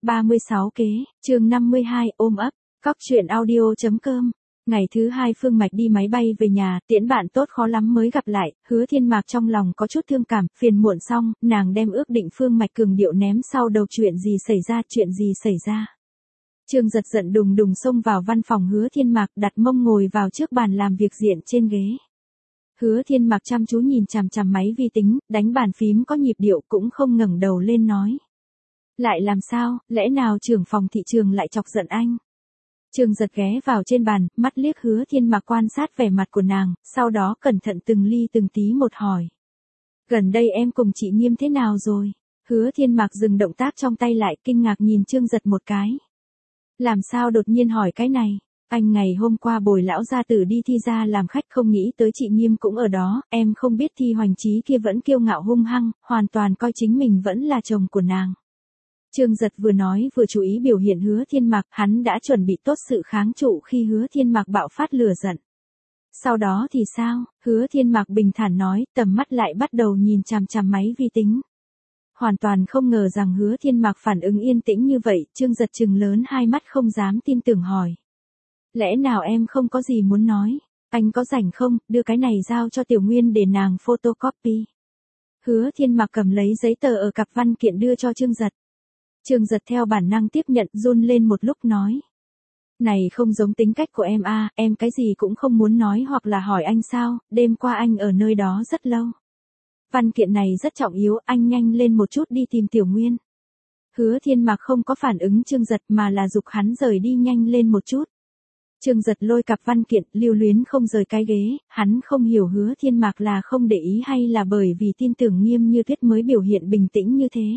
36 kế, chương 52, ôm ấp, cóc truyện audio.com. Ngày thứ hai Phương Mạch đi máy bay về nhà, tiễn bạn tốt khó lắm mới gặp lại, Hứa Thiên Mạc trong lòng có chút thương cảm, phiền muộn xong, nàng đem ước định Phương Mạch cường điệu ném sau đầu. Chuyện gì xảy ra. Trương Giật giận đùng đùng xông vào văn phòng Hứa Thiên Mạc, đặt mông ngồi vào trước bàn làm việc diện trên ghế. Hứa Thiên Mạc chăm chú nhìn chằm chằm máy vi tính, đánh bàn phím có nhịp điệu cũng không ngẩng đầu lên nói. Lại làm sao, lẽ nào trưởng phòng thị trường lại chọc giận anh? Trương Giật ghé vào trên bàn, mắt liếc Hứa Thiên Mạc quan sát vẻ mặt của nàng, sau đó cẩn thận từng ly từng tí một hỏi. Gần đây em cùng chị Nghiêm thế nào rồi? Hứa Thiên Mạc dừng động tác trong tay lại, kinh ngạc nhìn Trương Giật một cái. Làm sao đột nhiên hỏi cái này? Anh ngày hôm qua bồi lão gia tử đi thi ra làm khách, không nghĩ tới chị Nghiêm cũng ở đó, em không biết Thi Hoành Chí kia vẫn kiêu ngạo hung hăng, hoàn toàn coi chính mình vẫn là chồng của nàng. Trương Giật vừa nói vừa chú ý biểu hiện Hứa Thiên Mạc, hắn đã chuẩn bị tốt sự kháng trụ khi Hứa Thiên Mạc bạo phát lửa giận. Sau đó thì sao? Hứa Thiên Mạc bình thản nói, tầm mắt lại bắt đầu nhìn chằm chằm máy vi tính. Hoàn toàn không ngờ rằng Hứa Thiên Mạc phản ứng yên tĩnh như vậy, Trương Giật trừng lớn hai mắt không dám tin tưởng hỏi. Lẽ nào em không có gì muốn nói? Anh có rảnh không, đưa cái này giao cho Tiểu Nguyên để nàng photocopy. Hứa Thiên Mạc cầm lấy giấy tờ ở cặp văn kiện đưa cho Trương Giật. Trương Giật theo bản năng tiếp nhận, run lên một lúc nói. Này không giống tính cách của em à, em cái gì cũng không muốn nói hoặc là hỏi anh sao, đêm qua anh ở nơi đó rất lâu. Văn kiện này rất trọng yếu, anh nhanh lên một chút đi tìm Tiểu Nguyên. Hứa Thiên Mạc không có phản ứng Trương Giật mà là giục hắn rời đi nhanh lên một chút. Trương Giật lôi cặp văn kiện, lưu luyến không rời cái ghế, hắn không hiểu Hứa Thiên Mạc là không để ý hay là bởi vì tin tưởng Nghiêm Như Tuyết mới biểu hiện bình tĩnh như thế.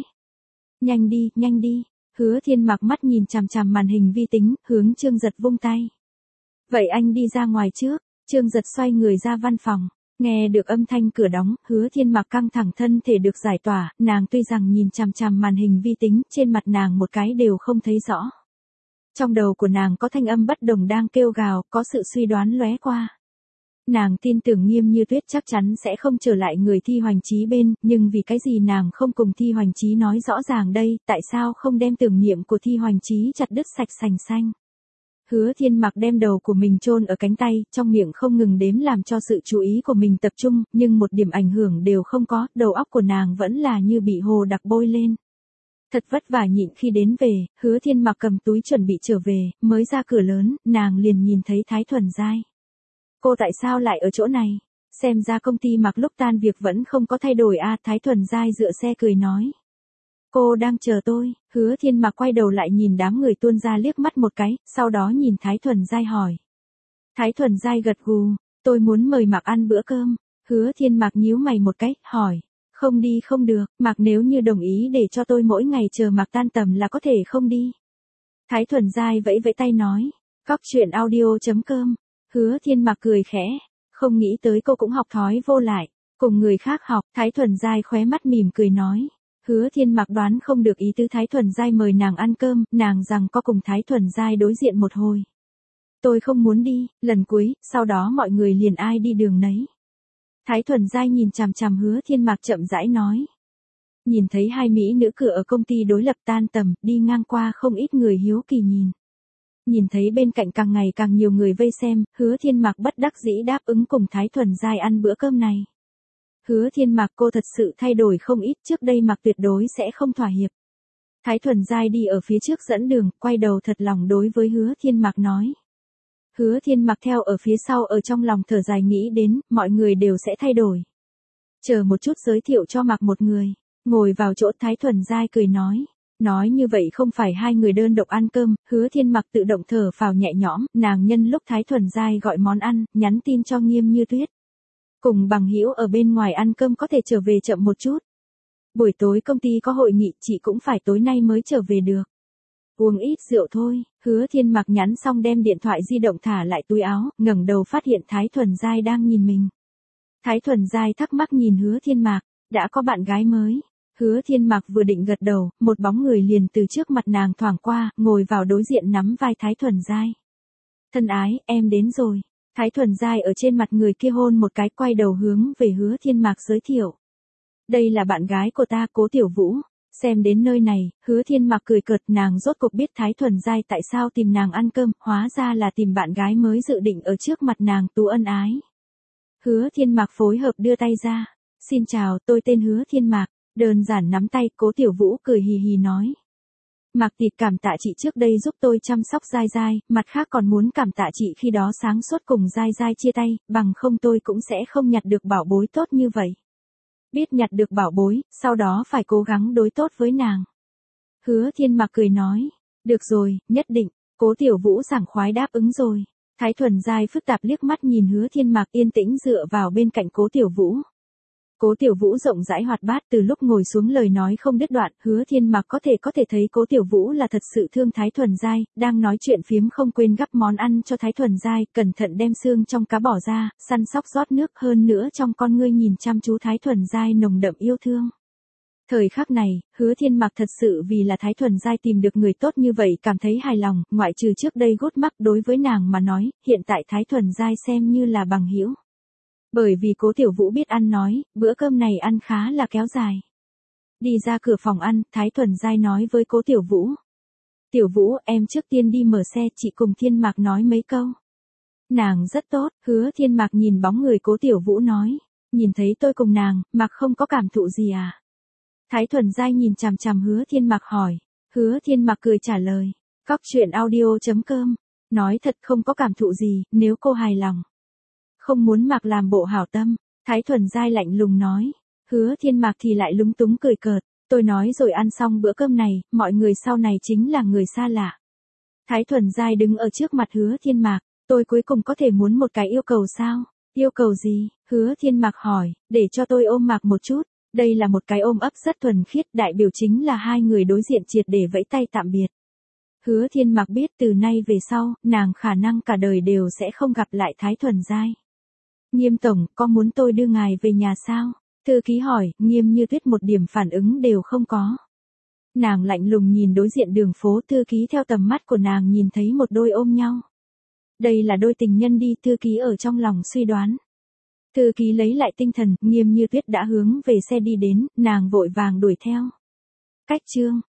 Nhanh đi, Hứa Thiên Mạc mắt nhìn chằm chằm màn hình vi tính, hướng Trương Giật vung tay. Vậy anh đi ra ngoài trước. Trương Giật xoay người ra văn phòng, nghe được âm thanh cửa đóng, Hứa Thiên Mạc căng thẳng thân thể được giải tỏa, nàng tuy rằng nhìn chằm chằm màn hình vi tính, trên mặt nàng một cái đều không thấy rõ. Trong đầu của nàng có thanh âm bất đồng đang kêu gào, có sự suy đoán lóe qua. Nàng tin tưởng Nghiêm Như Tuyết chắc chắn sẽ không trở lại người Thi Hoành Chí bên, nhưng vì cái gì nàng không cùng Thi Hoành Chí nói rõ ràng đây, tại sao không đem tưởng niệm của Thi Hoành Chí chặt đứt sạch sành xanh. Hứa Thiên Mạc đem đầu của mình chôn ở cánh tay, trong miệng không ngừng đếm làm cho sự chú ý của mình tập trung, nhưng một điểm ảnh hưởng đều không có, đầu óc của nàng vẫn là như bị hồ đặc bôi lên. Thật vất vả nhịn khi đến về, Hứa Thiên Mạc cầm túi chuẩn bị trở về, mới ra cửa lớn, nàng liền nhìn thấy Thái Thuần Giai. Cô tại sao lại ở chỗ này? Xem ra công ty Mạc lúc tan việc vẫn không có thay đổi à, Thái Thuần Giai dựa xe cười nói. Cô đang chờ tôi. Hứa Thiên Mạc quay đầu lại nhìn đám người tuôn ra liếc mắt một cái, sau đó nhìn Thái Thuần Giai hỏi. Thái Thuần Giai gật gù, tôi muốn mời Mạc ăn bữa cơm. Hứa Thiên Mạc nhíu mày một cái, hỏi. Không đi không được, Mạc nếu như đồng ý để cho tôi mỗi ngày chờ Mạc tan tầm là có thể không đi. Thái Thuần Giai vẫy vẫy tay nói. Cóc truyện audio.com. Hứa Thiên Mạc cười khẽ, không nghĩ tới cô cũng học thói vô lại, cùng người khác học. Thái Thuần Giai khóe mắt mỉm cười nói. Hứa Thiên Mạc đoán không được ý tứ Thái Thuần Giai mời nàng ăn cơm, nàng rằng có cùng Thái Thuần Giai đối diện một hồi. Tôi không muốn đi, lần cuối, sau đó mọi người liền ai đi đường nấy. Thái Thuần Giai nhìn chằm chằm Hứa Thiên Mạc chậm rãi nói. Nhìn thấy hai mỹ nữ cửa ở công ty đối lập tan tầm, đi ngang qua không ít người hiếu kỳ nhìn. Nhìn thấy bên cạnh càng ngày càng nhiều người vây xem, Hứa Thiên Mạc bất đắc dĩ đáp ứng cùng Thái Thuần Giai ăn bữa cơm này. Hứa Thiên Mạc, cô thật sự thay đổi không ít, trước đây Mạc tuyệt đối sẽ không thỏa hiệp. Thái Thuần Giai đi ở phía trước dẫn đường, quay đầu thật lòng đối với Hứa Thiên Mạc nói. Hứa Thiên Mạc theo ở phía sau ở trong lòng thở dài nghĩ đến, mọi người đều sẽ thay đổi. Chờ một chút giới thiệu cho Mạc một người, ngồi vào chỗ Thái Thuần Giai cười nói. Nói như vậy không phải hai người đơn độc ăn cơm, Hứa Thiên Mạc tự động thở phào nhẹ nhõm, nàng nhân lúc Thái Thuần Giai gọi món ăn, nhắn tin cho Nghiêm Như Tuyết. Cùng bằng hữu ở bên ngoài ăn cơm có thể trở về chậm một chút. Buổi tối công ty có hội nghị, chị cũng phải tối nay mới trở về được. Uống ít rượu thôi. Hứa Thiên Mạc nhắn xong đem điện thoại di động thả lại túi áo, ngẩng đầu phát hiện Thái Thuần Giai đang nhìn mình. Thái Thuần Giai thắc mắc nhìn Hứa Thiên Mạc, đã có bạn gái mới. Hứa Thiên Mạc vừa định gật đầu, một bóng người liền từ trước mặt nàng thoảng qua, ngồi vào đối diện nắm vai Thái Thuần Giai. Thân ái, em đến rồi. Thái Thuần Giai ở trên mặt người kia hôn một cái, quay đầu hướng về Hứa Thiên Mạc giới thiệu. Đây là bạn gái của ta, Cố Tiểu Vũ. Xem đến nơi này, Hứa Thiên Mạc cười cợt, nàng rốt cuộc biết Thái Thuần Giai tại sao tìm nàng ăn cơm, hóa ra là tìm bạn gái mới dự định ở trước mặt nàng tú ân ái. Hứa Thiên Mạc phối hợp đưa tay ra. Xin chào, tôi tên Hứa Thiên Mạc. Đơn giản nắm tay, Cố Tiểu Vũ cười hì hì nói. Mạc Tịt cảm tạ chị trước đây giúp tôi chăm sóc Giai Giai, mặt khác còn muốn cảm tạ chị khi đó sáng suốt cùng Giai Giai chia tay, bằng không tôi cũng sẽ không nhặt được bảo bối tốt như vậy. Biết nhặt được bảo bối, sau đó phải cố gắng đối tốt với nàng. Hứa Thiên Mạc cười nói, được rồi, nhất định. Cố Tiểu Vũ sảng khoái đáp ứng rồi. Thái Thuần Giai phức tạp liếc mắt nhìn Hứa Thiên Mạc, yên tĩnh dựa vào bên cạnh Cố Tiểu Vũ. Cố Tiểu Vũ rộng rãi hoạt bát, từ lúc ngồi xuống lời nói không đứt đoạn, Hứa Thiên Mạc có thể thấy Cố Tiểu Vũ là thật sự thương Thái Thuần Giai, đang nói chuyện phiếm không quên gắp món ăn cho Thái Thuần Giai, cẩn thận đem xương trong cá bỏ ra, săn sóc rót nước, hơn nữa trong con ngươi nhìn chăm chú Thái Thuần Giai nồng đậm yêu thương. Thời khắc này, Hứa Thiên Mạc thật sự vì là Thái Thuần Giai tìm được người tốt như vậy cảm thấy hài lòng, ngoại trừ trước đây gút mắc đối với nàng mà nói, hiện tại Thái Thuần Giai xem như là bằng hữu. Bởi vì Cố Tiểu Vũ biết ăn nói, bữa cơm này ăn khá là kéo dài. Đi ra cửa phòng ăn, Thái Thuần Giai nói với Cố Tiểu Vũ. Tiểu Vũ, em trước tiên đi mở xe, chị cùng Thiên Mạc nói mấy câu. Nàng rất tốt, Hứa Thiên Mạc nhìn bóng người Cố Tiểu Vũ nói. Nhìn thấy tôi cùng nàng, Mạc không có cảm thụ gì à? Thái Thuần Giai nhìn chằm chằm Hứa Thiên Mạc hỏi. Hứa Thiên Mạc cười trả lời. Coctruyện.audio.com. Nói thật không có cảm thụ gì, nếu cô hài lòng. Không muốn Mạc làm bộ hảo tâm. Thái Thuần Giai lạnh lùng nói. Hứa Thiên Mạc thì lại lúng túng cười cợt. Tôi nói rồi, ăn xong bữa cơm này, mọi người sau này chính là người xa lạ. Thái Thuần Giai đứng ở trước mặt Hứa Thiên Mạc. Tôi cuối cùng có thể muốn một cái yêu cầu sao? Yêu cầu gì? Hứa Thiên Mạc hỏi. Để cho tôi ôm Mạc một chút. Đây là một cái ôm ấp rất thuần khiết, đại biểu chính là hai người đối diện triệt để vẫy tay tạm biệt. Hứa Thiên Mạc biết từ nay về sau, nàng khả năng cả đời đều sẽ không gặp lại Thái Thuần Giai. Nghiêm tổng, có muốn tôi đưa ngài về nhà sao? Thư ký hỏi, Nghiêm Như Tuyết một điểm phản ứng đều không có. Nàng lạnh lùng nhìn đối diện đường phố, thư ký theo tầm mắt của nàng nhìn thấy một đôi ôm nhau. Đây là đôi tình nhân đi, thư ký ở trong lòng suy đoán. Thư ký lấy lại tinh thần, Nghiêm Như Tuyết đã hướng về xe đi đến, nàng vội vàng đuổi theo. Cách chương